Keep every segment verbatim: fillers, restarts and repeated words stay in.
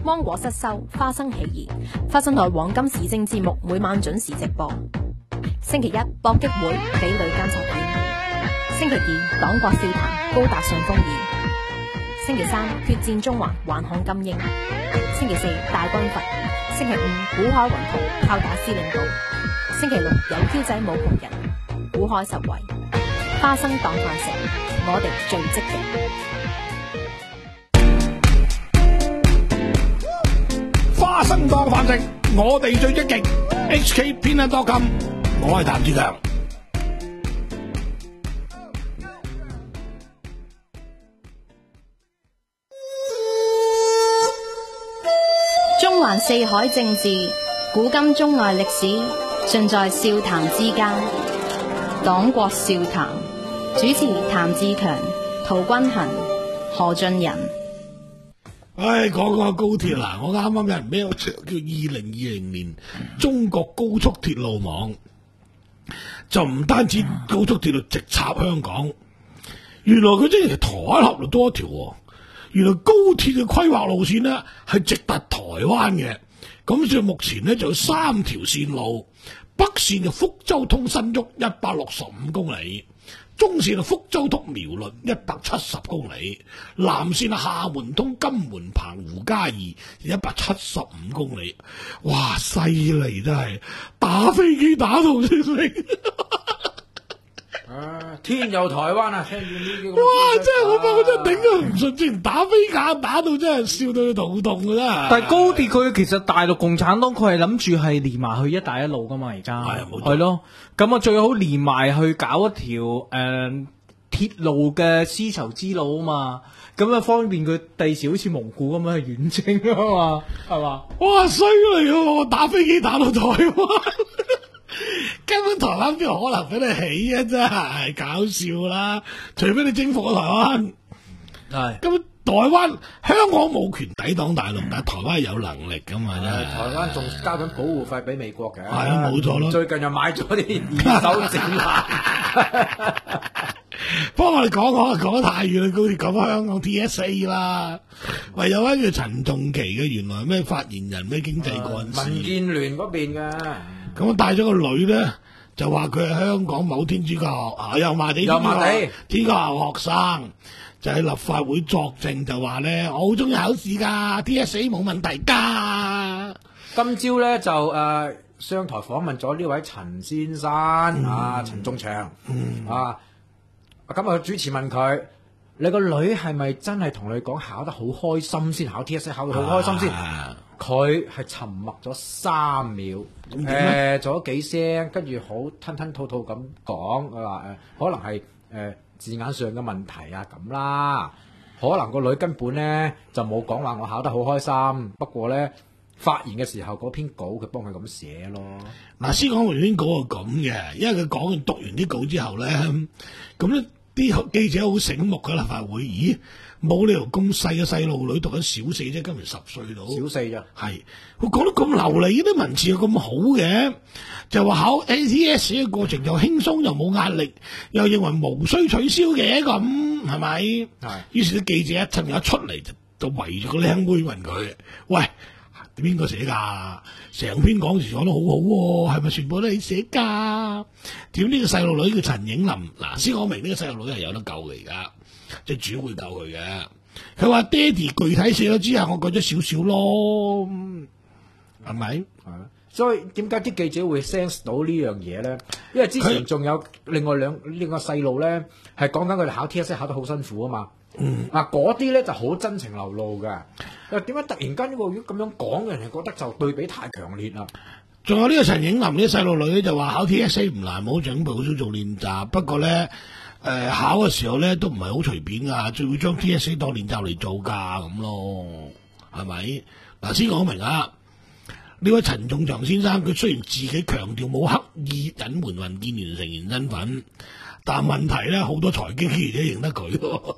芒果失收，花生起義。花生台黃金時政節目每晚準時直播。星期一搏擊會，匪類監察院。星期二黨國笑談，高達上風宴。星期三決戰中環，頑抗金鷹。星期四大軍閥。星期五股海雲圖，炮打司令部。星期六有 Q 仔冇窮人，股海實惠。花生當飯食，我哋最積極。 花生當飯食，我哋最積極。H K 偏得多金，我係譚志強。 中環四海政治，古今中外歷史，盡在笑談之間。黨國笑談，主持譚志強、陶君行、何俊仁。 唉，講個高鐵啦，我啱啱有人俾我叫二零二零年中國高速鐵路網，就唔單止高速鐵路直插香港，原來佢真係台灣合路多一條。原來高鐵嘅規劃路線呢係直達台灣嘅，咁所以目前呢就有三條線路，北線就福州通新竹一百六十五公里，中線就福州通苗栗一百七十公里，南線係廈門通金門澎湖嘉義一百七十五公里。哇，犀利真係，打飛機打到先嚟。 啊！天佑台灣啊！聽見呢啲咁， 哇！真係我覺得我真係頂佢唔順，之前打飛架打到真係笑到佢肚痛㗎啦。 但係高鐵佢其實大陸共產黨佢係諗住係連埋去一帶一路噶嘛，而家係冇錯係咯。咁啊最好連埋去搞一條誒、呃、鐵路嘅絲綢之路啊嘛。咁啊方便佢第時好似蒙古咁樣去遠征啊嘛，係嘛？ 哇！衰嚟㗎，我打飛機打到台灣。根本台灣邊有可能俾你起啊！真係搞笑啦，除非你征服咗台灣。 係咁台灣香港冇權抵擋大陸，但係台灣係有能力噶嘛，真係。 台灣仲交緊保護費俾美國嘅。係啊，冇錯咯。 最近又買咗啲二手戰艦。 幫我哋講講，講得太遠啦，高鐵講翻香港 T S A 啦。喂，有位叫陳仲奇嘅，原來咩發言人咩經濟幹事。 民建聯嗰邊嘅。 咁帶咗個女咧，就話佢係香港某天主教學啊，油麻地油麻地天主教學生，就喺立法會作證，就話咧我好中意考試噶 ，T S A 冇問題噶。 今朝咧就誒、呃、商台訪問咗呢位陳先生、嗯、啊，陳仲祥、嗯、啊，咁啊主持問佢：你個女係咪真係同你講考得好開心先考 T S A 考得好開心先？佢係、啊、沉默咗三秒，誒做咗幾聲，跟住好吞吞吐吐咁講，佢話誒可能係誒、呃、字眼上嘅問題啊咁啦，可能個女根本咧就冇講話我考得好開心，不過咧發言嘅時候嗰篇稿佢幫佢咁寫咯。 嗱，先講完篇稿係咁嘅，因為佢講完讀完啲稿之後咧，咁咧啲記者好醒目嘅立法會，咦？冇理由咁細嘅細路女讀緊小四啫，今年十歲到。 小四咋？ 係，佢講得咁流利，啲文字又咁好嘅，就話考 A T S 嘅過程又輕鬆又冇壓力，又認為無需取消嘅咁，係咪？係。於是啲記者一陣一出嚟就就圍住個靚妹問佢：喂，邊個寫㗎？成篇講詞講得好好、啊，係咪全部都係你寫㗎？點呢個細路女叫陳影琳？嗱，先講明呢個細路女係有得救嘅而家。即係主會救佢嘅，佢話爹哋具體寫咗之後，我改咗少少咯，係咪？係， 所以點解啲記者會 sense 到呢樣嘢咧？因為之前仲有另外兩另外細路咧，係講緊佢哋考 T S A 考得好辛苦啊嘛。嗯，嗱嗰啲咧就好真情流露嘅。又點解突然間呢個如果咁樣講，人哋覺得就對比太強烈啦？仲有呢個陳影琳啲細路女咧就話考 T S A 唔難，冇準備，好少做練習，不過咧。誒、呃，考嘅時候咧都唔係好隨便噶，最會將 T S A 當練習嚟做噶咁咯，係咪？嗱，先講明啊，呢位陳仲祥先生，佢雖然自己強調冇刻意隱瞞民建聯成員身份，但問題咧好多財經記者認得佢，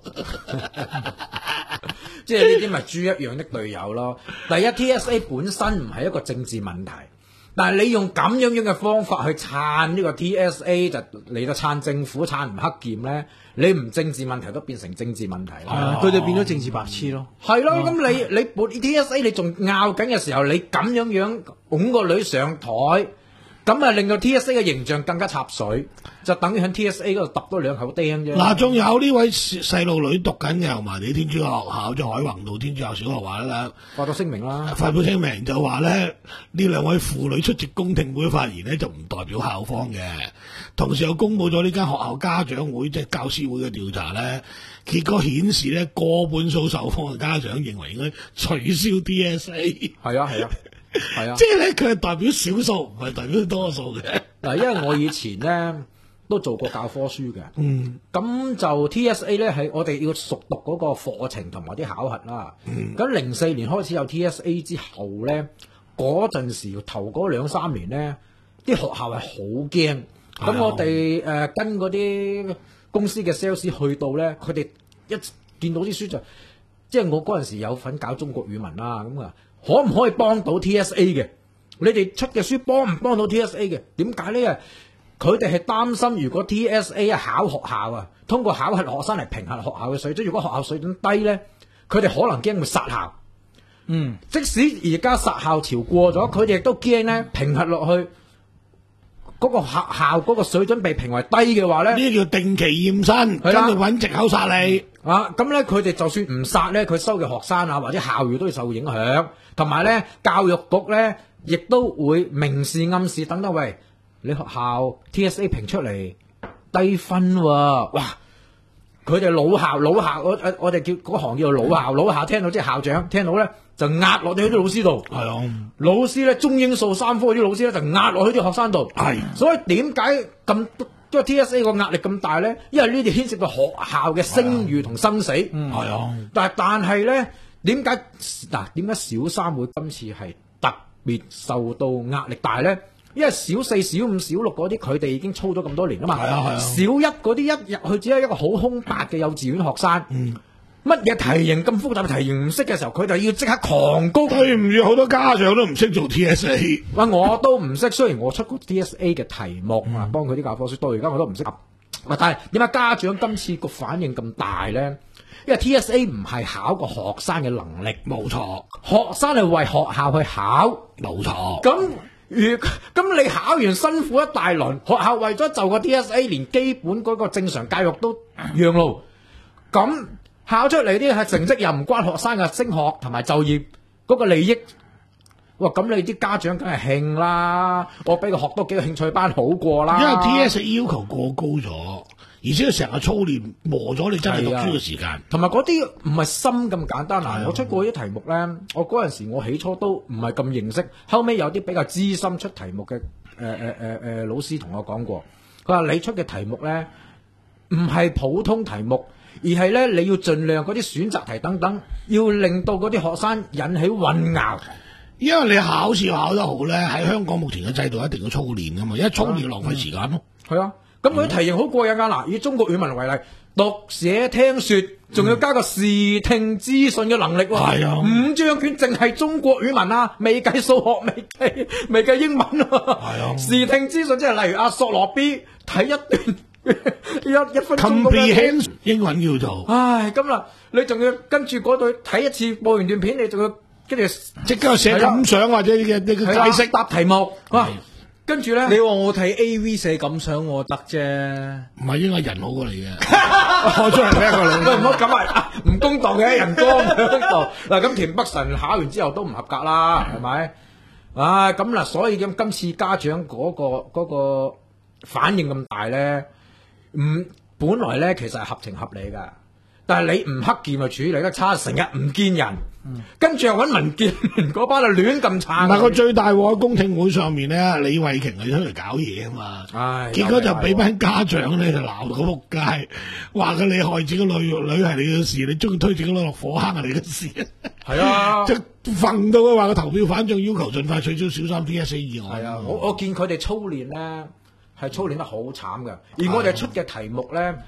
即係呢啲咪豬一樣的隊友咯。第一 ，T S A 本身唔係一個政治問題。 但係你用咁樣樣嘅方法去撐呢個 T S A 就嚟到撐政府撐唔黑劍咧，你唔政治問題都變成政治問題啦。 係啊，佢哋變咗政治白痴咯。 係咯，咁你你撥 T S A 你仲拗緊嘅時候，你咁樣樣拱個女上台，咁啊令到 T S A 嘅形象更加插水，就等於喺 T S A 嗰度揼多兩口釘啫。 嗱，仲有呢位細路女讀緊嘅油麻地天主教學校，即係海泓道天主教小學話啦， 發咗聲明啦， 發表聲明就話咧，呢兩位婦女出席公聽會發言呢，就唔代表校方嘅，同時又公佈咗呢間學校家長會即係教師會嘅調查咧，結果顯示咧，過半數受訪嘅家長認為應該取消 T S A。 係啊係啊係啊， 即係咧佢係代表少數，唔係代表多數嘅。 嗱，因為我以前咧都做過教科書嘅， 嗯， 咁就 T S A 咧係我哋要熟讀嗰個課程同埋啲考核啦。咁零四年開始有 T S A 之後咧，嗰陣時頭嗰兩三年咧，啲學校係好驚。咁我哋誒、呃、跟嗰啲公司嘅 sales 去到咧，佢哋一見到啲書就，即係我嗰陣時有份搞中國語文啦，咁啊，可唔可以幫到 T S A 嘅？你哋出嘅書幫唔幫到 T S A 嘅？點解咧？佢哋係擔心，如果 T S A 考學校啊，通過考核學生嚟評核學校嘅水準，如果學校水準低咧，佢哋可能驚會殺校。 嗯， 即使而家殺校潮過咗，佢哋亦都驚咧評核落去嗰、嗰個學校嗰個水準被評為低嘅話咧， 呢啲叫定期驗身，跟係啦住揾藉口殺你。 啊，咁咧佢哋就算唔殺咧，佢收嘅學生啊或者校譽都會受影響，同埋咧教育局咧亦都會明示暗示等等，喂，你學校 T S A 評出嚟低分喎、啊，哇！佢哋老校老校，我我哋叫嗰行叫做老校，老校聽到即係校長聽到咧就壓落去啲老師度， 係啊， 老師咧中英數三科啲老師咧就壓落去啲學生度， 係所以點解咁即係 T S A 個壓力咁大咧？因為呢啲牽涉到學校嘅聲譽同生死。 係啊， 但係但係咧，點解嗱？點解小三會今次係特別受到壓力大咧？因為小四、小五、小六嗰啲佢哋已經操咗咁多年啦嘛。 係啊係啊小一嗰啲一入去只係一個好空白嘅幼稚園學生。 嗯， 乜嘢題型咁複雜嘅題型唔識嘅時候，佢就要即刻狂高。 對唔住，好多家長都唔識做 T S A。 喂，我都唔識，雖然我出過 T S A 嘅題目啊，幫佢啲教科書，到而家我都唔識答。喂，但係點解家長今次個反應咁大咧？因為 T S A 唔係考個學生嘅能力， 冇錯， 學生係為學校去考。 冇錯。 咁如咁你考完辛苦一大輪，學校為咗就個 T S A 連基本嗰個正常教育都讓路，咁考出嚟啲係成績又唔關學生嘅升學同埋就業嗰個利益。哇！咁你啲家長梗係興啦，我俾佢學多幾個興趣班好過啦。 因為 T S A 要求過高咗，而且成日操練磨咗你真係讀書嘅時間。 同埋嗰啲唔係深咁簡單嗱， 係啊我出過啲題目咧，我嗰陣時我起初都唔係咁認識，後尾有啲比較資深出題目嘅誒誒誒誒老師同我講過，佢話你出嘅題目咧唔係普通題目，而係咧你要盡量嗰啲選擇題等等，要令到嗰啲學生引起混淆。 因為你考試考得好咧，喺香港目前嘅制度一定要操練噶嘛，一操練浪費時間咯。 係啊，咁佢啲題型好過癮噶嗱，以中國語文為例，讀寫聽說，仲要加個視聽資訊嘅能力喎。 係啊五張卷淨係中國語文啊，未計數學，未計未計英文啊。 係啊視聽資訊即係例如阿索羅 B 睇一段一一分鐘咁樣。 Comprehend 英文叫做， 唉，咁啦，你仲要跟住嗰對睇一次播完段片，你仲要跟住即刻寫感想或者嘅嘅係啦解釋。 答題目。哇，跟住咧， 你話我睇 A V 寫感想我得啫， 唔係應該人好過你嘅，我出嚟俾一個喂，唔你。 好咁啊！唔公道嘅人光喺度嗱，咁田北辰考完之後都唔合格啦，係咪？唉，咁嗱，所以咁今次家長嗰、個嗰、個反應咁大咧，唔本來咧其實係合情合理噶，但係你唔黑劍就處理得差，成日唔見人，嗯、跟住又揾民建聯嗰班啊亂咁撐。 唔係個最大鑊喺公聽會上面咧，李慧瓊係出嚟搞嘢啊嘛， 唉結果就俾班家長咧就鬧到仆街，話佢你害自己個女女係你嘅事，你中意推自己女落火坑係你嘅事， 係啊， 就憤到佢話個投票反將要求盡快取消小三 T S A 議案。 係啊，我我見佢哋操練咧係操練得好慘嘅，而我哋出嘅題目咧。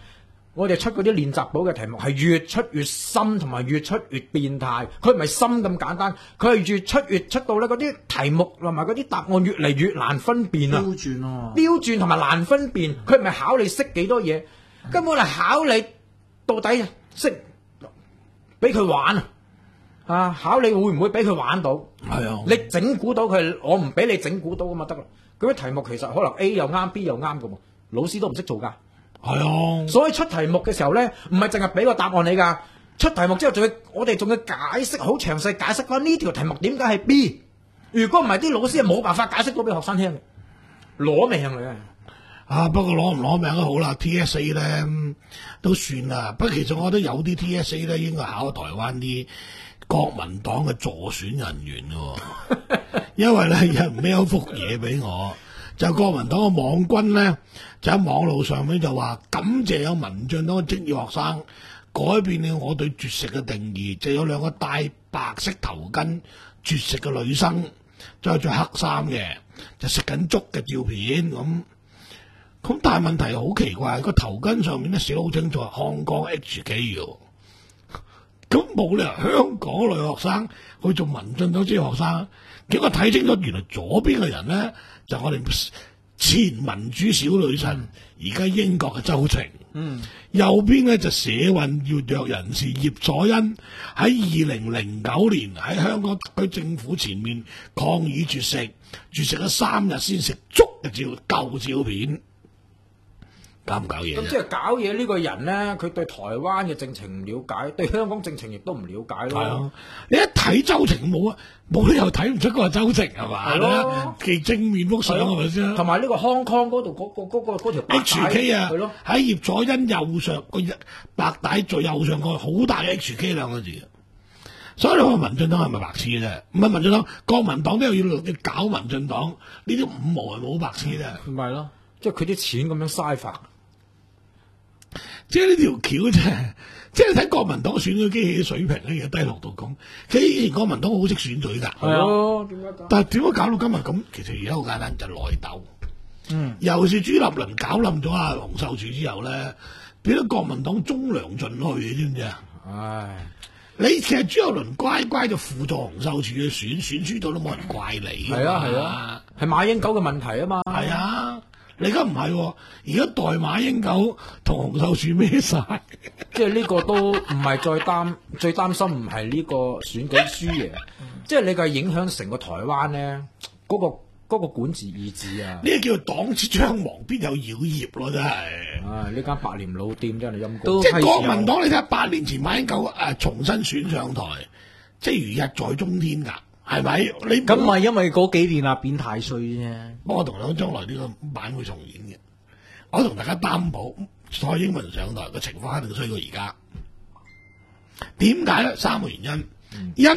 我哋出嗰啲練習簿嘅題目係越出越深，同埋越出越變態。佢唔係深咁簡單，佢係越出越出到咧嗰啲題目同埋嗰啲答案越嚟越難分辨啊！ 標轉啊， 標轉同埋難分辨，佢唔係考你識幾多嘢，根本係考你到底識俾佢玩啊！啊，考你會唔會俾佢玩到？ 係啊， 你整蠱到佢，我唔俾你整蠱到咁啊得啦。嗰啲題目其實可能 A 又啱 ，B 又啱嘅喎，老師都唔識做㗎。 係啊， 所以出題目嘅時候咧，唔係淨係俾個答案你㗎，出題目之後仲要我哋仲要解釋好詳細解釋翻呢條題目點解係 B。如果唔係啲老師係冇辦法解釋到俾學生聽嘅，攞命嚟嘅。 啊，不過攞唔攞命都好啦，T S A 咧都算啦。不過其實我覺得有啲 T S A 咧應該考台灣啲國民黨嘅助選人員嘅，因為咧有人 mail 幅嘢俾我，就國民黨嘅網軍咧就喺網路上面就話感謝有民進黨嘅職業學生改變了我對絕食嘅定義，就有兩個戴白色頭巾絕食嘅女生，就着黑衫嘅，就食緊粥嘅照片咁。咁但係問題好奇怪，個頭巾上面咧寫好清楚香港 H K 嘅。咁冇理由香港女學生去做民進黨職業學生，結果睇清楚原來左邊嘅人咧就我哋前民主小女神，而家英國嘅周庭，嗯，右邊咧就社運活躍人士葉楚欣，喺二零零九年喺香港特區政府前面抗議絕食，絕食咗三日先食粥嘅照舊照片。搞唔搞嘢？ 咁即係搞嘢呢個人咧，佢對台灣嘅政情唔了解，對香港政情亦都唔了解咯。 係啊，你一睇周庭冇啊，冇理由睇唔出嗰個周庭係嘛？ 係咯， 其正面幅相係咪先？ 同埋呢個康康嗰度嗰個嗰個嗰條白帶 H K 啊， 係咯， 喺葉楚欣右上個白帶最右上個好大嘅 H K 兩個字。所以你話民進黨係咪白痴嘅啫？唔係民進黨，國民黨都有要要搞民進黨，呢啲五毛係冇白痴啫。 唔係咯，即係佢啲錢咁樣嘥法。 即係呢條橋啫，即係你睇國民黨選舉機器嘅水平咧，而家低落到咁。其實以前國民黨好識選舉㗎， 係啊，點解咁？ 但係點解搞到今日咁？其實而家好簡單，就內鬥。 嗯， 尤其是朱立倫搞冧咗阿洪秀柱之後咧，變咗國民黨中良盡去，你知唔知啊？ 唉， 你其實朱立倫乖乖就輔助洪秀柱去選，選輸咗都冇人怪你。 係啊係啊，係馬英九嘅問題啊嘛。 係啊。你而家唔係，而家代馬英九同洪秀柱孭晒， 即係呢個都唔係再擔最擔心，唔係呢個選舉輸贏，即係你個影響成個台灣咧嗰、嗰個嗰個管治意志啊！ 呢個叫做黨之將亡，必有妖孽咯，真係。 唉，呢間百年老店真係陰都公。 即係國民黨，你睇下八年前馬英九誒、呃、重新選上台，即係如日在中天㗎。係咪？你咁咪因為嗰幾年啊變太歲啫。 我同你講，將來呢個版會重演嘅。我同大家擔保，蔡英文上台嘅情況一定衰過而家。點解咧？三個原因。 嗯、 一，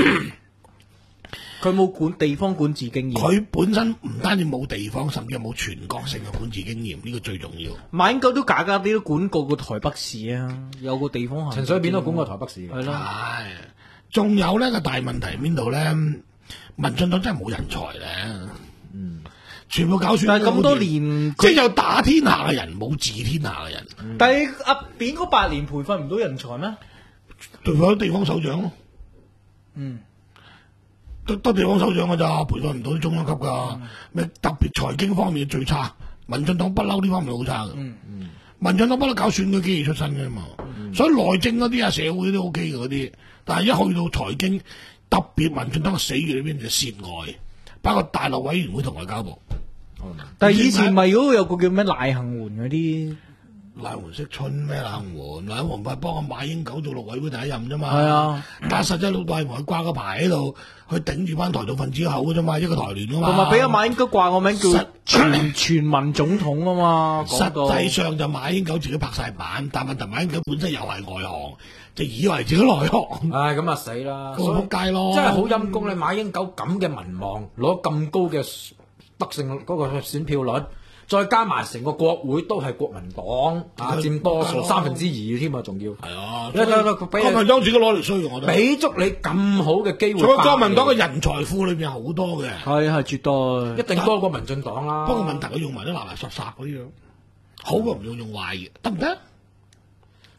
佢冇管地方管治經驗。 佢本身唔單止冇地方，甚至冇全國性嘅管治經驗，呢、呢個最重要。 馬英九都假假啲都管過個台北市啊，有個地方行。 陳水扁都管過台北市嘅。 係咯。 係。仲有呢個大問題邊度咧？民進黨真係冇人才咧，嗯，全部搞選。 但係咁多年， 即係有打天下嘅人，冇治天下嘅人。 嗯、但係阿扁嗰八年培訓唔到人才咩？ 培訓地方首長咯， 嗯， 得得地方首長㗎咋，培訓唔到啲中央級噶。咩、嗯、特別財經方面最差，民進黨不嬲呢方面好差嘅。嗯嗯，民進黨不嬲搞選舉機器出身嘅嘛，嗯、所以內政嗰啲啊，社會都 OK 嘅嗰啲。但係一去到財經，特別民進黨嘅死穴裏邊就涉外，包括大陸委員會同外交部。 嗯、但係以前咪嗰個有個叫咩賴幸媛嗰啲， 賴媛識春咩？賴幸媛，賴幸媛係幫阿馬英九做陸委會第一任啫嘛。 係啊， 但係實際老大係掛個牌喺度，去頂住班台獨分子口嘅啫嘛，一個台聯啊嘛。 同埋俾阿馬英九掛個名叫全全民總統啊嘛。 實際上就馬英九自己拍晒板，但問題馬英九本身又係外行。就以為自己內行， 唉咁啊死啦！ 咁仆街咯， 真係好陰公咧！馬英九咁嘅民望，攞咁高嘅得勝嗰個選票率，再加埋成個國會都係國民黨啊，佔多數三分之二添啊，仲要係啊！ 國民黨自己攞嚟衰，我覺得俾足你咁好嘅機會。 仲有國民黨嘅人才庫裏邊好多嘅， 係係絕對一定多過民進黨啦。 不過問題佢用埋啲垃垃雜雜嗰啲樣，好過唔用用壞嘅，得唔得？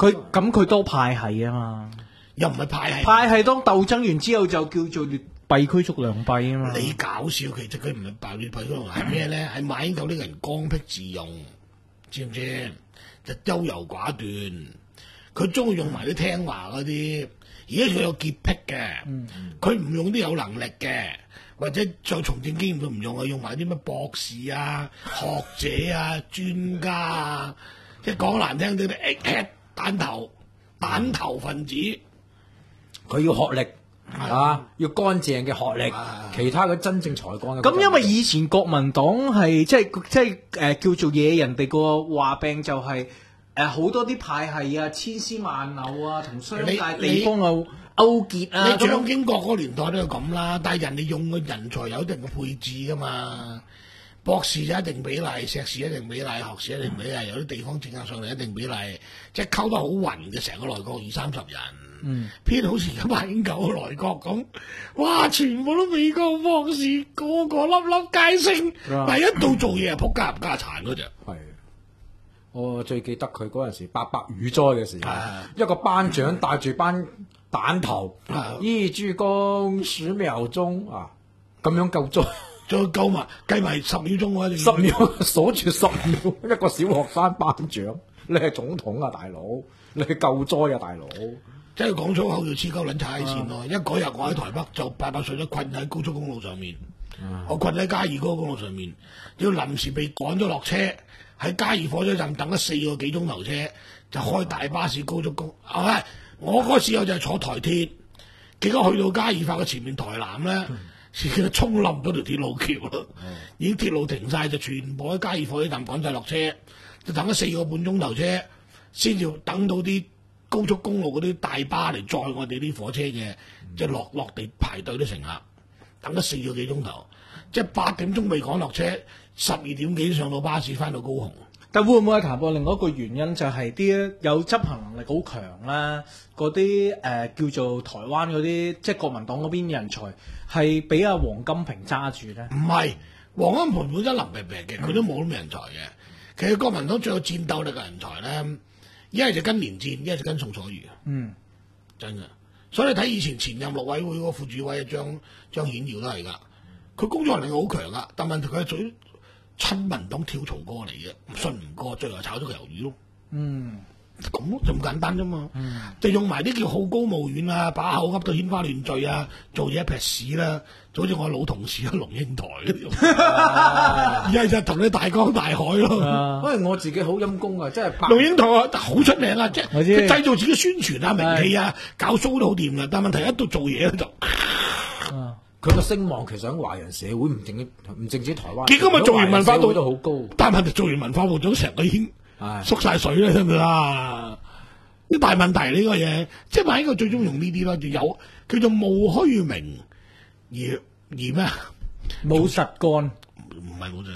佢咁佢多派系啊嘛， 又唔係派系。 派系當鬥爭完之後就叫做劣幣驅逐良幣啊嘛。 你搞笑，其實佢唔係爆劣幣驅逐，係咩咧？係馬英九呢個人剛愎自用，知唔知？就優柔寡斷，佢中意用埋啲聽話嗰啲，而家佢有潔癖嘅，佢唔、用啲有能力嘅，或者再從政經驗佢唔用啊，用埋啲咩博士啊、學者啊、專家啊，即係講難聽啲啲 egghead 蛋頭蛋頭分子。 佢要學歷啊，要乾淨嘅學歷， 啊其他嘅真正才幹嘅。 咁因為以前國民黨係即係即係誒、呃、叫做惹人哋個話病就係誒好多啲派系啊，千絲萬縷啊，同商界你地方啊勾結啊。 你咁蔣經國嗰個年代都係咁啦，但係人哋用嘅人才有一定嘅配置噶嘛，博士就一定比例，碩士一定比例，學士一定比例，有啲地方政客上嚟一定比例，即係溝得好勻嘅成個內閣二三十人。 嗯， 偏好似而家馬英九嘅內閣咁，哇！全部都美國博士，個個粒粒皆星， 啊但係一到做嘢啊，仆家唔家產嗰隻。 係，我最記得佢嗰陣時八百雨災嘅時候， 啊一個班長帶住班蛋頭， 啊依鞠躬十秒鐘啊，咁樣救災， 再夠埋計埋十秒鐘喎，一定十秒鎖住十秒，一個小學生班長，你係總統啊大佬，你係救災啊大佬， 即係講粗口要黐鳩撚踩線咯！一嗰日我喺台北就八百歲都困喺高速公路上面，我困喺嘉義嗰個公路上面，要臨時被趕咗落車，喺嘉義火車站等咗四個幾鐘頭車，就開大巴士高速公，係咪？我嗰時候就係坐台鐵，結果去到嘉義發嘅前面台南咧，自己衝冧咗條鐵路橋啦，已經鐵路停晒，就全部喺嘉義火車站趕晒落車，就等咗四個半鐘頭車，先至等到啲高速公路嗰啲大巴嚟載我哋啲火車嘅，即係落落地排隊啲乘客，等咗四個幾鐘頭，即係八點鐘未趕落車，十二點幾上到巴士翻到高雄。 但會唔會係談過另外一個原因，就係啲有執行能力好強啦，嗰啲誒叫做台灣嗰啲，即係國民黨嗰邊人才係俾阿黃金平揸住咧？ 唔係，黃安盤本身腍病病嘅，佢都冇咁嘅人才嘅。其實國民黨最有戰鬥力嘅人才咧，一係就跟連戰，一係就跟宋楚瑜。 嗯， 真嘅。所以你睇以前前任陸委會嗰個副主委張張顯耀都係㗎，佢工作能力好強㗎，但問題佢係屬於親民黨跳槽過嚟嘅，信唔過，最後炒咗個魷魚咯。 嗯， 咁咯，就咁簡單啫嘛。嗯、就用埋啲叫好高騖遠啊，把口噏到天花亂墜啊，做嘢一撇屎啦，就好似我老同事啊龍應台嗰啲，而係就同你大江大海咯。 啊因為我自己好陰功啊，即係拍龍應台啊，好出名啊，即係我知佢製造自己宣傳啊、名氣啊、搞 show 都好掂嘅，但問題一到做嘢咧就。 啊佢個聲望其實喺華人社會唔淨唔淨止台灣， 結果咪做完文化部都好高， 但係問題做完文化部長成個已經縮晒水啦，係咪啦？啲大問題呢個嘢，即係馬英九最中意用呢啲咯，就有叫做慕虛名而而咩？ 冇實幹。 唔係冇錯，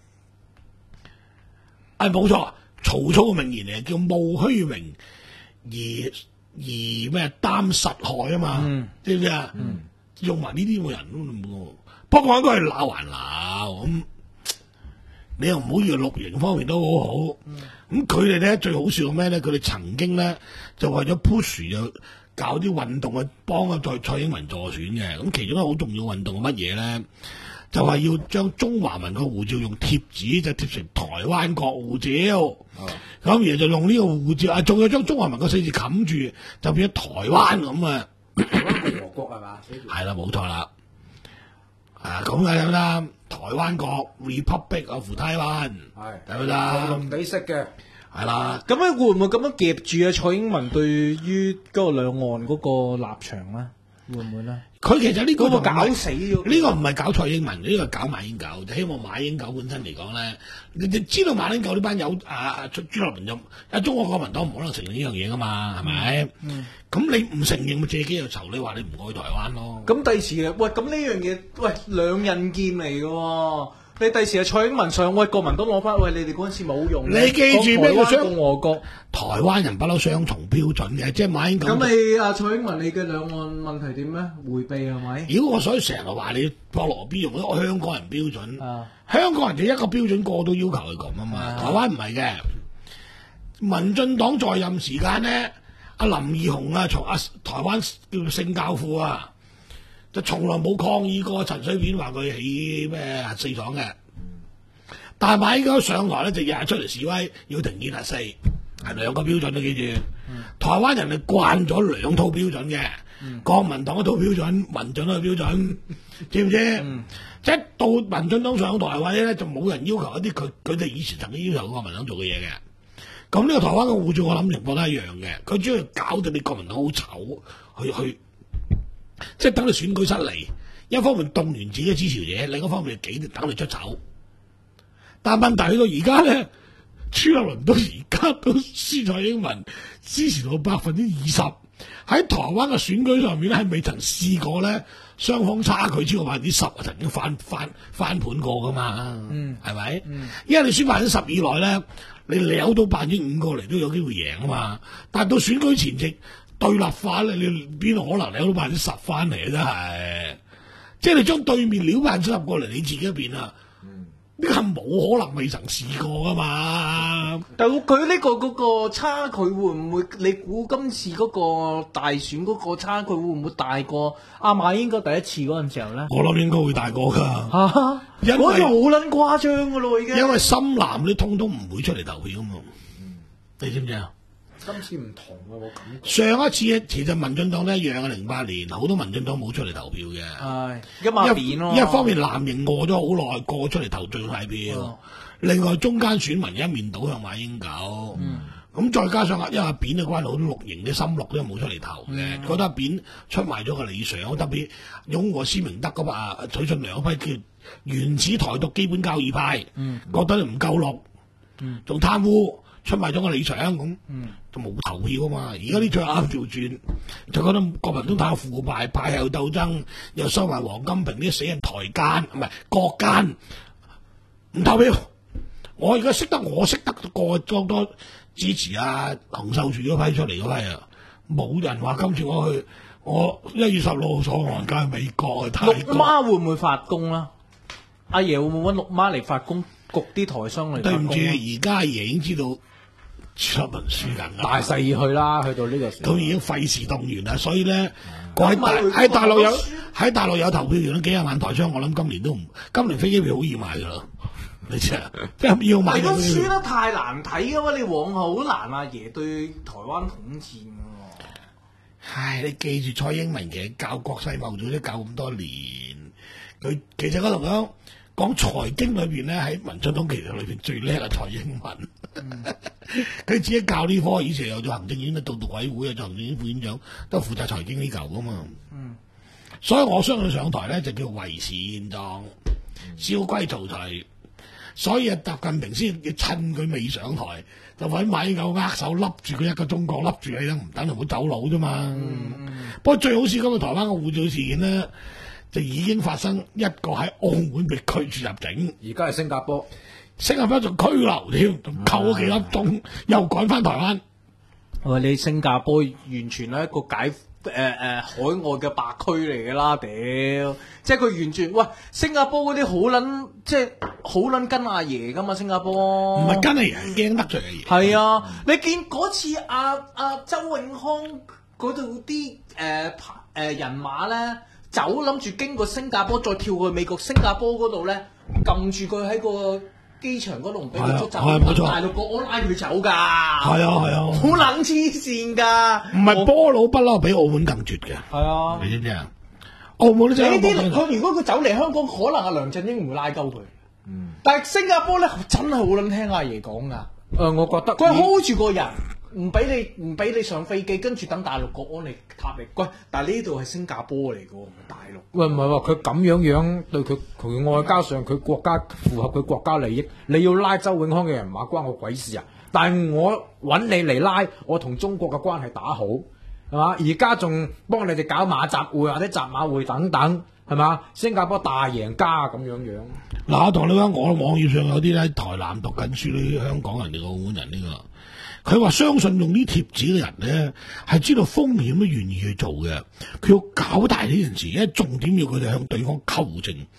係冇錯。曹操嘅名言嚟，叫慕虛名而而咩擔實害啊嘛， 嗯知唔知啊？用埋呢啲咁嘅人都冇，不過都係鬧還鬧咁。你又唔好以為綠營方面都好好，咁佢哋咧最好笑嘅咩咧？佢哋曾經咧就為咗 push 就搞啲運動去幫阿蔡蔡英文助選嘅，咁其中一個好重要運動係乜嘢咧？就係要將中華民國護照用貼紙就貼成台灣國護照，咁而就用呢個護照啊，仲要將中華民國四字冚住，就變咗台灣咁啊！ 台灣共和國係嘛？ 係啦，冇錯啦，啊咁嘅有啦，台灣國 Republic of Taiwan 係有冇啦？ 紅地色嘅， 係啦， 咁樣會唔會咁樣夾住啊？蔡英文對於嗰個兩岸嗰個立場咧，會唔會咧？ 佢其實呢個嗰個就唔係搞死咗呢個唔係搞蔡英文，呢個係搞馬英九，就希望馬英九本身嚟講咧，你你知道馬英九呢班友啊朱朱立倫就啊中國國民黨唔可能承認呢樣嘢噶嘛，係咪？ 嗯咁你唔承認咪借機又籌，你話你唔愛台灣咯？ 咁第時啊，喂，咁呢樣嘢，喂，兩刃劍嚟嘅喎。你第時啊，蔡英文上，喂，國民黨攞翻，喂，你哋嗰陣時冇用嘅。 你記住咩叫雙共和國？ 台灣人不嬲雙重標準嘅，即係馬英九。 咁你啊，蔡英文你嘅兩岸問題點咧？迴避係咪？ 如果我所以成日話你博羅必用一個香港人標準， 啊香港人就一個標準個都要求佢咁啊嘛， 啊台灣唔係嘅。 民進黨在任時間咧，阿林義雄啊，從阿台灣叫做聖教父啊，就從來冇抗議過陳水扁話佢起咩核四廠嘅。但係馬英九上台咧，就日日出嚟示威，要停建核四，係兩個標準都記住。嗯、台灣人係慣咗兩套標準嘅，嗯、國民黨一套標準，民進黨嘅標準，知唔知？嗯、即係到民進黨上台位咧，就冇人要求一啲佢佢哋以前曾經要求國民黨做嘅嘢嘅。咁呢個台灣嘅護照，我諗情況都一樣嘅。佢主要搞到你國民黨好醜，去去，即係等你選舉失利。一方面動員自己嘅支持者，另一方面幾等你出醜。但問題去到而家咧，朱立倫到而家都輸蔡英文支持到百分之二十，喺台灣嘅選舉上面咧，係未曾試過咧，雙方差距超過百分之十，曾經翻翻翻盤過噶嘛，嗯，係咪？嗯，因為你選百分之十以內咧，你撩到百分之五過嚟都有機會贏啊嘛。但係到選舉前夕對立法咧，你邊度可能撩到百分之十翻嚟啊？真係，即係你將對面撩百分之十過嚟，你自己一邊啊！呢個係冇可能未曾試過噶嘛？ 但係佢呢個嗰個差距會唔會？你估今次嗰個大選嗰個差距會唔會大過阿馬英九第一次嗰陣時候咧？ 我諗應該會大過㗎。嚇、啊！ 因為好撚誇張㗎咯，已經。 因為深藍啲通通唔會出嚟投票啊嘛。嗯、你知唔知啊？ 今次唔同啊，我感覺。 上一次其實民進黨都一樣啊，零八年好多民進黨冇出嚟投票嘅。係一馬扁咯。 一方面藍營餓咗好耐，個個出嚟投最大票。哦、另外中間選民一面倒向馬英九。咁、嗯、再加上因為阿扁嘅關係，好多綠營啲深綠都冇出嚟投嘅，嗯、覺得阿扁出賣咗個理想，特別擁護施明德嗰班許信良嗰批叫原始台獨基本教義派，嗯、覺得唔夠綠，仲貪污。出賣咗個理想咁，就冇投票啊嘛！而家呢再啱調轉，就覺得國民黨太腐敗，派後鬥爭，又收埋黃金平啲死人台奸，唔係國奸，唔投票。我而家識得，我識得過多多支持啊洪秀柱嗰批出嚟嗰批啊，冇人話今次我去，我一月十六號坐寒假去美國去泰國。 綠媽會唔會發功啦？阿爺會唔會揾綠媽嚟發功，焗啲台商嚟發功？ 對唔住，而家阿爺已經知道。出文書緊， 大勢已去啦，去到呢個時候， 咁已經費事動員啦。所以咧，喺大喺大陸有喺大陸有投票員都幾廿萬台商，我諗今年都唔，今年飛機票好易買噶啦，你知啊？即係要買。你都輸得太難睇噶嘛！你往後好難，阿爺對台灣統戰噶。 唉，你記住蔡英文嘅教國際貿易都教咁多年，佢其實嗰度講講財經裏邊咧，喺民進黨其實裏邊最叻係蔡英文。佢、嗯、自己教呢科，以前又做行政院嘅到獨委會，又做行政院副院長，都負責財經呢嚿噶嘛。嗯，所以我相信上台咧就叫維持現狀，蕭規曹隨。所以啊，習近平先要趁佢未上台，就揾馬英九握手，笠住佢一個中國，笠住你都唔等佢唔好走佬啫嘛。嗯嗯、不過最好是今日台灣嘅護照事件呢，就已經發生一個喺澳門被驅逐入境， 而家係新加坡。 新加坡仲拘留添，仲扣咗幾粒鐘，又趕翻台灣。 喂，你新加坡完全係一個解誒誒、呃呃、海外嘅白區嚟嘅啦，屌！即係佢完全喂新加坡嗰啲好撚，即係好撚跟阿爺噶嘛，新加坡唔係跟阿爺，驚得罪阿爺。 係啊，嗯、你見嗰次阿、啊、阿、啊、周永康嗰度啲誒誒人馬咧，走諗住經過新加坡，再跳去美國新加坡嗰度咧，撳住佢喺個機場嗰度唔俾佢出閘，大陸國我拉佢走㗎。係啊係啊， 好撚黐線㗎。 唔係波佬不嬲比澳門更絕嘅。係啊， 你知唔知啊？澳門呢啲佢如果佢走嚟香港，可能阿梁振英唔會拉鳩佢。嗯，但係新加坡咧真係好撚聽阿爺講㗎。 誒，我覺得佢 hold 住個人，唔俾你唔俾你上飛機，跟住等大陸國安嚟塔你。喂，但係呢度係新加坡嚟㗎喎，唔係大陸。 喂，唔係喎，佢咁樣樣對佢佢外交上佢國家符合佢國家利益，你要拉周永康嘅人馬關我鬼事啊！但係我揾你嚟拉，我同中國嘅關係打好，係嘛？而家仲幫你哋搞馬習會或者習馬會等等，係嘛？新加坡大贏家咁樣樣。 嗱，我同你講，我網頁上有啲咧台南讀緊書啲香港人定澳門人呢、呢個。佢話相信用啲貼紙嘅人咧，係知道風險都願意去做嘅。佢要搞大呢件事，因為重點要佢哋向對方構證，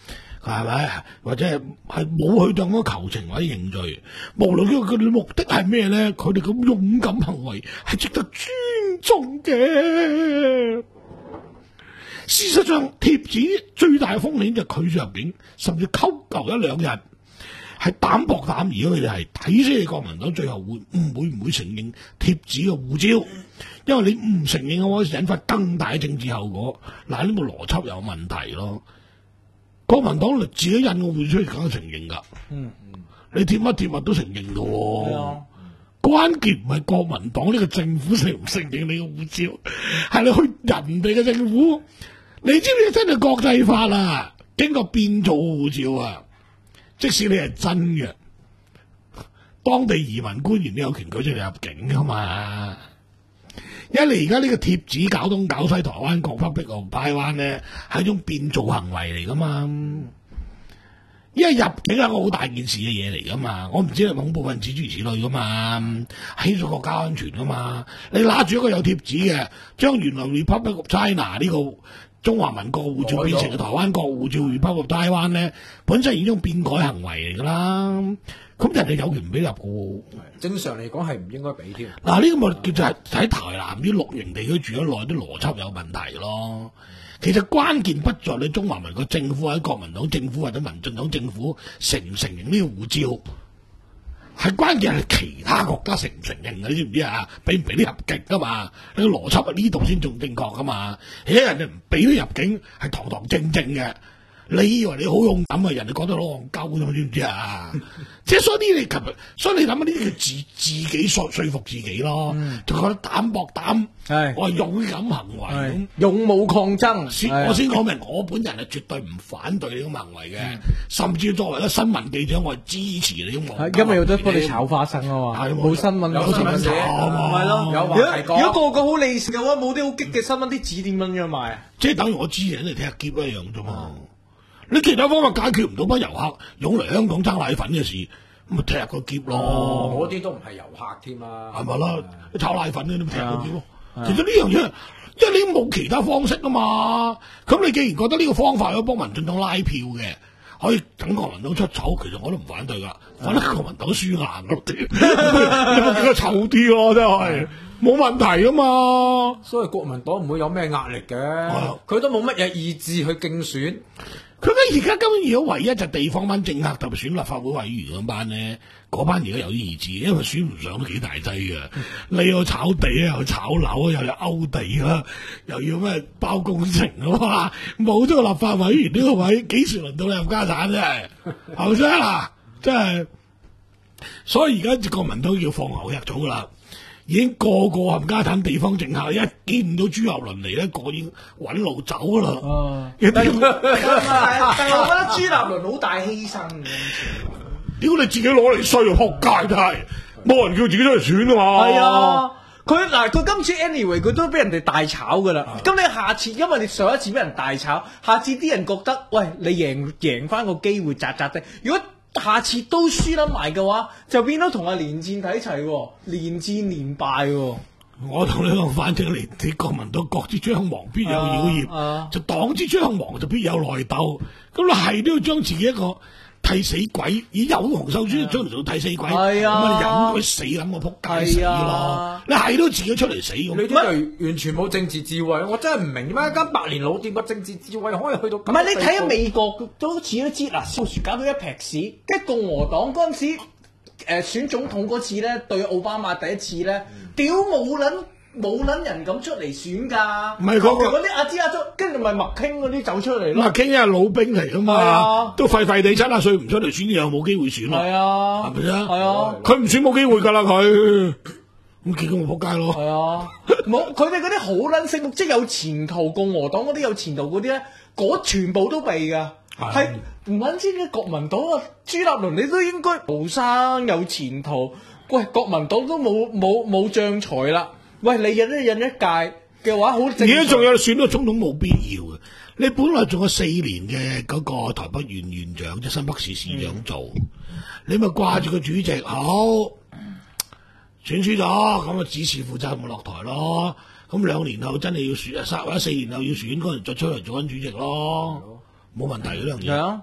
係咪？或者係係冇去到咁求情或者認罪，無論佢佢哋目的係咩咧，佢哋咁勇敢行為係值得尊重嘅。事實上，貼子最大嘅風險就拒絕入境，甚至扣留一兩日。係膽薄膽，如果佢哋係睇死你國民黨，最後會唔會唔會承認貼子嘅護照？因為你唔承認嘅話，引發更大嘅政治後果。嗱，呢個邏輯有問題咯。國民黨自己印個護照出嚟，梗係承認㗎。 嗯嗯， 你貼乜貼物都承認㗎喎。 係啊， 關鍵唔係國民黨呢個政府承唔承認你嘅護照，係你去人哋嘅政府。你知唔知真係國際法啊？經過變造護照啊！即使你係真嘅，當地移民官員都有權拒絕你入境噶嘛。因為你而家呢個貼紙搞東搞西，台灣各方逼我台灣咧係一種變造行為嚟噶嘛。因為入境係一個好大件事嘅嘢嚟噶嘛，我唔知係恐怖分子諸如此類噶嘛，欺咗國家安全噶嘛。你拿住一個有貼紙嘅，將原來 Republic of China 呢個中華民國護照變成台灣國護照 Republic of Taiwan 咧，本身係一種變改行為嚟噶啦。咁人哋有權唔俾入嘅喎。 正常嚟講係唔應該俾添。 嗱，呢個咪叫做係喺台南啲綠營地區住咗耐，啲邏輯有問題咯。其實關鍵不在你中華民國政府或者國民黨政府或者民進黨政府承唔承認呢個護照，係關鍵係其他國家承唔承認嘅，你知唔知啊？俾唔俾你入境噶嘛？你個邏輯啊呢度先仲正確噶嘛？而家人哋唔俾你入境係堂堂正正嘅。你以為你好勇敢啊？人哋覺得攞戇鳩啫嘛？知唔知啊？即係所以啲你琴日，所以你諗下呢啲叫自自己說說服自己咯， 嗯、 就覺得膽薄膽， 係我係勇敢行為咁。 勇武抗爭。 先我先講明，我本人係絕對唔反對呢種行為嘅，嗯、甚至作為一個新聞記者，我係支持你呢種行為。 因為有得幫你炒花生啊嘛，冇新聞有新聞炒嘛， 係咯。 有話題講。 如果個個好利是嘅話，冇啲好激嘅新聞，啲紙點樣樣賣啊？ 即係等於我支持人哋踢劫一樣啫嘛。你其他方法解決唔到班遊客湧嚟香港爭奶粉嘅事，咁咪踢個劫咯。 嗰啲都唔係遊客添啦， 係咪啦？你炒奶粉嘅你咪踢個劫咯。其實呢樣嘢，因為你冇其他方式啊嘛。咁你既然覺得呢個方法可以幫民進黨拉票嘅，可以等國民黨出醜，其實我都唔反對噶。反正國民黨輸硬咯，你咪叫佢醜啲咯，真係冇問題啊嘛。 所以國民黨唔會有咩壓力嘅，佢都冇乜嘢意志去競選。 佢而家根本如果唯一就地方班政客特別選立法會委員嗰班咧，嗰班而家有啲意志，因為選唔上都幾大劑嘅。你又炒地啊，又炒樓啊，又有勾地啦，又要咩包工程啊嘛，冇咗個立法委員呢個位，幾時輪到你入家產啫？係咪先啊？真係，所以而家國民黨要放牛吃草噶啦。已經個個冚家產地方政客一見到朱立倫嚟咧，個已經揾路走啦。 哦，但係但係我覺得朱立倫好大犧牲嘅。 屌你自己攞嚟衰啊！仆街真係，冇人叫自己出嚟選啊嘛。 係啊，佢嗱佢今次 anyway 佢都俾人哋大炒噶啦。咁你下次因為你上一次俾人大炒，下次啲人覺得喂你贏贏翻個機會窄窄的。如果下次都輸得埋嘅話，就變咗同阿連戰睇齊喎，連戰連敗喎。 我同你講，反正你你國民黨各支槍亡必有妖孽，啊啊、就黨支槍亡就必有內鬥。咁你係都要將自己一個替死鬼，以有洪秀柱出嚟做替死鬼，咁啊引佢死咁個仆街死咯！你係都自己出嚟死咁， 你啲係完全冇政治智慧，我真係唔明點解一間百年老店個政治智慧可以去到咁。 唔係你睇下美國都似都知嗱，少樹搞到一劈屎，跟住共和黨嗰陣時誒、呃、選總統嗰次咧對奧巴馬第一次咧，屌冇撚冇撚人咁出嚟選㗎， 唔係嗰個嗰啲阿支阿叔，跟住咪麥傾嗰啲走出嚟咯。 麥傾係老兵嚟㗎嘛，啊、都廢廢地七啊歲唔出嚟選又冇機會選咯。係啊， 係咪先？ 係啊， 佢唔選冇機會㗎啦佢。咁結果咪仆街咯。 係啊，冇佢哋嗰啲好撚醒目，即係有前途，共和黨嗰啲有前途嗰啲咧，嗰全部都避㗎。係唔撚知啲國民黨啊，朱立倫你都應該後生有前途。喂，國民黨都冇冇冇將才啦。喂，你印一印一屆嘅話，好正常。 而家仲有選到總統冇必要嘅。你本來仲有四年嘅嗰個台北縣縣長，即係新北市市長做，嗯、你咪掛住個主席好。選輸咗，咁啊指示負責咪落台咯。咁兩年後真係要選，三或者四年後要選嗰陣再出嚟做緊主席咯，冇問題嘅呢樣嘢。 係啊，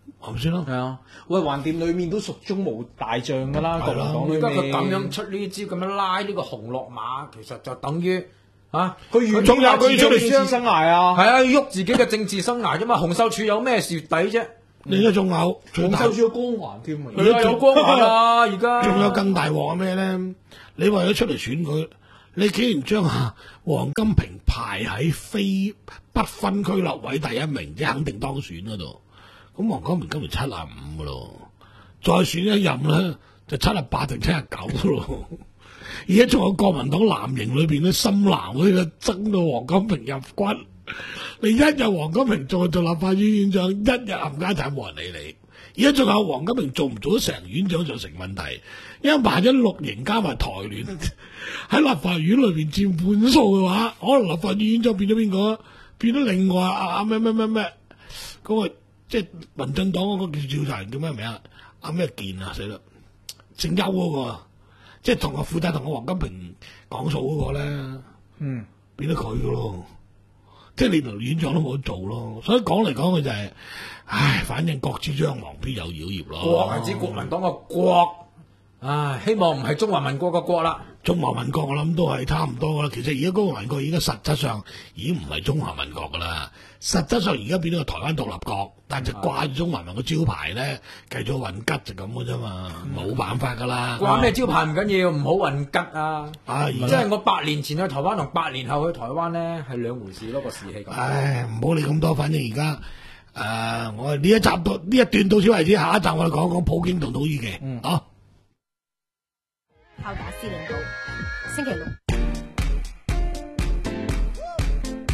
係咪先咯？ 係啊，喂，橫掂裏面都屬中無大將㗎啦，國係啦而民黨裏面。 家佢咁樣出呢招，咁樣拉呢個紅落馬，其實就等於啊， 佢願仲有佢出嚟自己嘅政治生涯啊， 係啊，喐自己嘅政治生涯啫嘛。洪秀柱有咩蝕底啫？ 你而家仲有最大洪秀柱有光環添啊！ 而家有光環啦，而家仲有更大鑊係咩咧？你為咗出嚟選佢，你竟然將啊黃金平排喺非不分區立委第一名，即係肯定當選嗰度。咁黃金平今年七啊五噶咯，再選一任咧就七啊八定七啊九咯。而家仲有國民黨藍營裏邊咧，深藍嗰啲咧爭到黃金平入軍。你一日黃金平做做立法院院長，一日冚家產冇人理你。而家仲有黃金平做唔做得成院長就成問題，因為萬一綠營加埋台聯喺立法院裏邊佔半數嘅話，可能立法院院長變咗邊個？變咗另外啊啊咩咩咩咩嗰個即係民進黨嗰個叫召集人叫咩名啊？阿咩健啊死啦，姓邱嗰個，即係同個負責同個黃金平講數嗰個咧， 嗯， 變咗佢噶咯。即係你連院長都冇得做咯，所以講嚟講去就係、是，唉，反正國之將亡必有妖孽咯。 國係指國民黨個國，唉，希望唔係中華民國個國啦。 中華民國我諗都係差唔多噶啦。其實而家中華民國而家實質上已經唔係中華民國噶啦，實質上而家變咗個台灣獨立國，但係就掛住中華民國招牌咧，繼續混吉就咁嘅啫嘛，冇辦法噶啦。 掛咩招牌唔緊要，唔好混吉啊！ 啊， 即係我八年前去台灣同八年後去台灣咧係兩回事咯，個士氣咁。 唉，唔好理咁多，反正而家誒，我哋呢一集到呢一段到此為止，下一集我哋講講普京同土耳其，嗯，啊。 炮打司令部，星期六。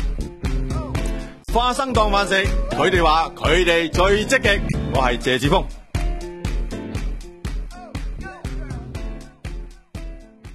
花生當飯食，佢哋話佢哋最積極，我係謝志峰。